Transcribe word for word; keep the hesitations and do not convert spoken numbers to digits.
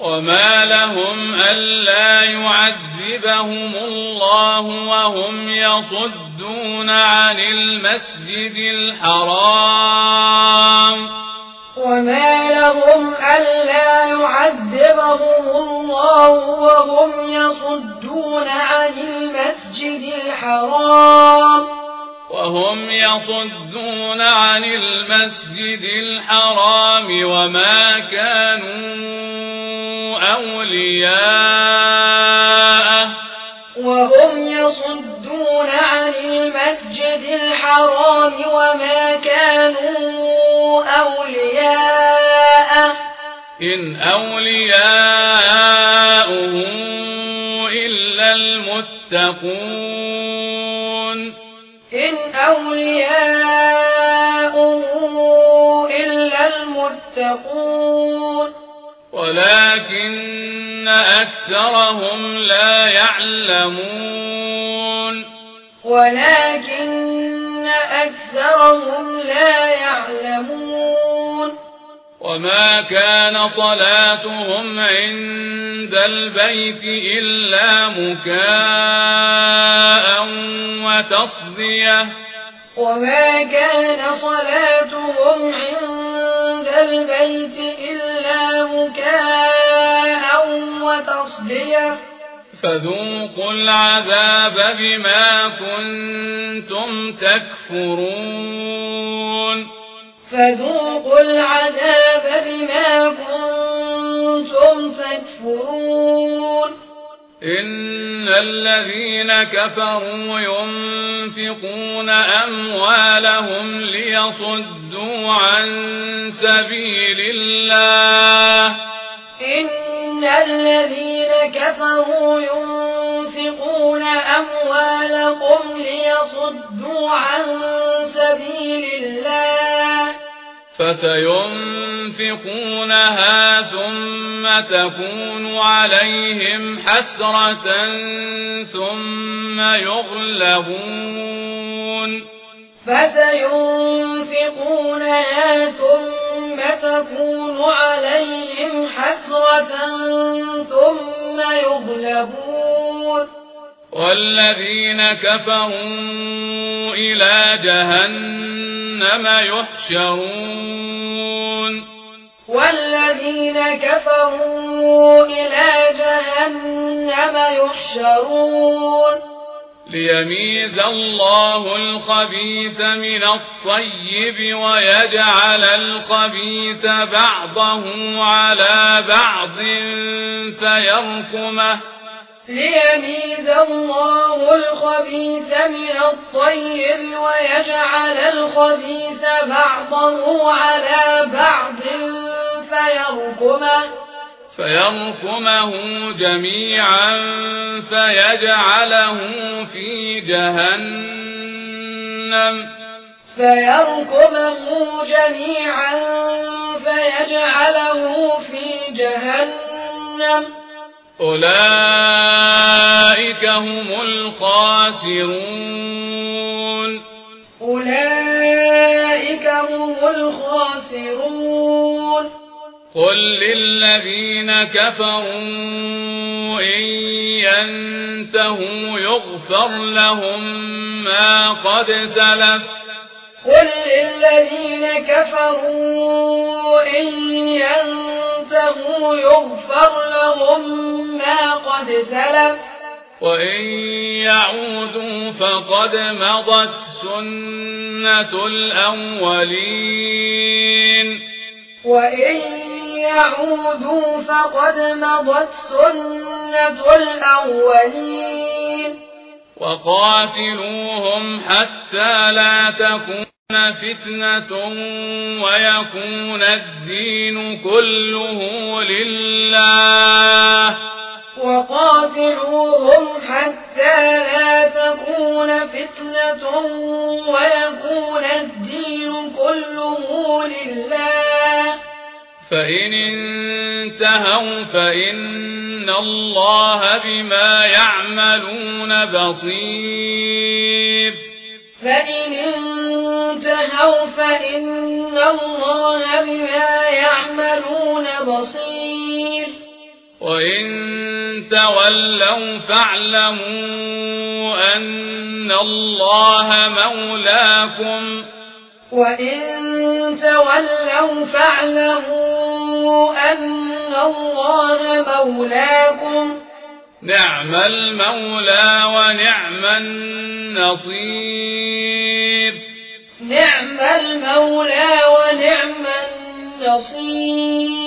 وما لهم ألا يعذبهم الله وهم يصدون عن المسجد الحرام وما لهم ألا يعذبهم الله وهم يصدون عن المسجد الحرام وهم يصدون عن المسجد الحرام وما كانوا أولياءه وهم يصدون عن المسجد الحرام وما كانوا أولياءه إن أولياؤه إلا المتقون إن أولياؤه إلا المتقون ولكن أكثرهم لا يعلمون ولكن أكثرهم لا يعلمون وما كان صلاتهم عند البيت إلا مكاء وتصدية وما كان صلاتهم عند البيت إلا مكاء وتصدية فذوقوا العذاب بما كنتم تكفرون فذوقوا العذاب بما كنتم تكفرون إن الذين كفروا ينفقون أموالهم ليصدوا عن سبيل الله إن الذين كفروا ينفقون أموالهم ليصدوا عن سبيل الله فسينفقونها ثم تكون عليهم حسرة ثم يغلبون فسينفقونها ثم تكون عليهم حسرة ثم يغلبون والذين كفروا إلى جهنم يحشرون والذين كفروا إلى جهنم يحشرون ليميز الله الخبيث من الطيب ويجعل الخبيث بعضه على بعض فيركمه ليميز الله الخبيث من الطيب ويجعل الخبيث بعضه على بعض فيركمه فيركمه جميعا فيجعله في جهنم فيركمه جميعا فيجعله في جهنم أولئك هم الخاسرون أولئك هم الخاسرون قل للذين كفروا إن ينتهوا يغفر لهم ما قد سلف قل للذين كفروا إن ينتهوا يغفر لهم ما قد سلف وإن يعودوا فقد مضت سنة الأولين وإن يعودوا فقد مضت سنة الأولين وقاتلوهم حتى لا تكون فتنة ويكون الدين كله لله وقاتلوهم حتى لا تكون فتنة ويكون الدين كله لله فإن انتهوا فإن الله بما يعملون بصير فإن انتهوا فإن الله بما يعملون بصير وإن تولوا فاعلموا أن الله مولاكم وإن تولوا فاعلموا أن الله مولاكم نعم المولى ونعم النصير نعم المولى ونعم النصير